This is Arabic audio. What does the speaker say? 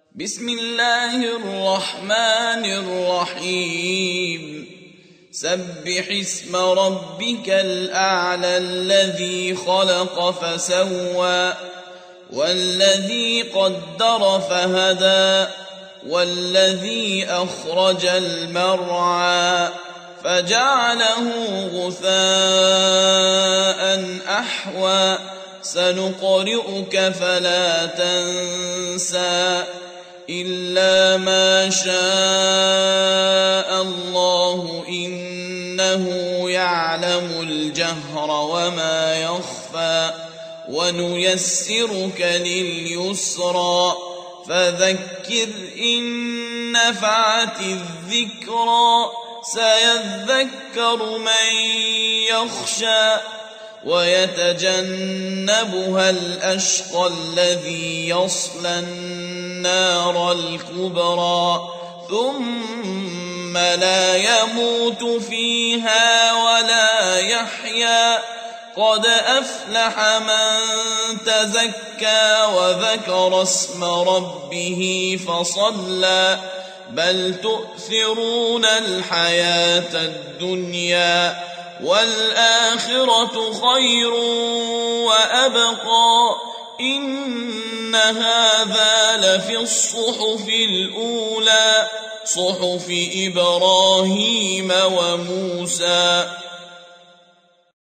بسم الله الرحمن الرحيم سبح اسم ربك الأعلى الذي خلق فسوى والذي قدر فهدى والذي أخرج المرعى فجعله غثاء أحوى سنقرئك فلا تنسى إلا ما شاء الله إنه يعلم الجهر وما يخفى ونيسرك لليسرى فذكر إن نفعت الذكرى سيذكر من يخشى ويتجنبها الأشقى الذي يصلى النار الكبرى ثم لا يموت فيها ولا يحيا قد أفلح من تزكى وذكر اسم ربه فصلى بل تؤثرون الحياة الدنيا والآخرة خير وأبقى إن هذا لفي الصحف الأولى صحف إبراهيم وموسى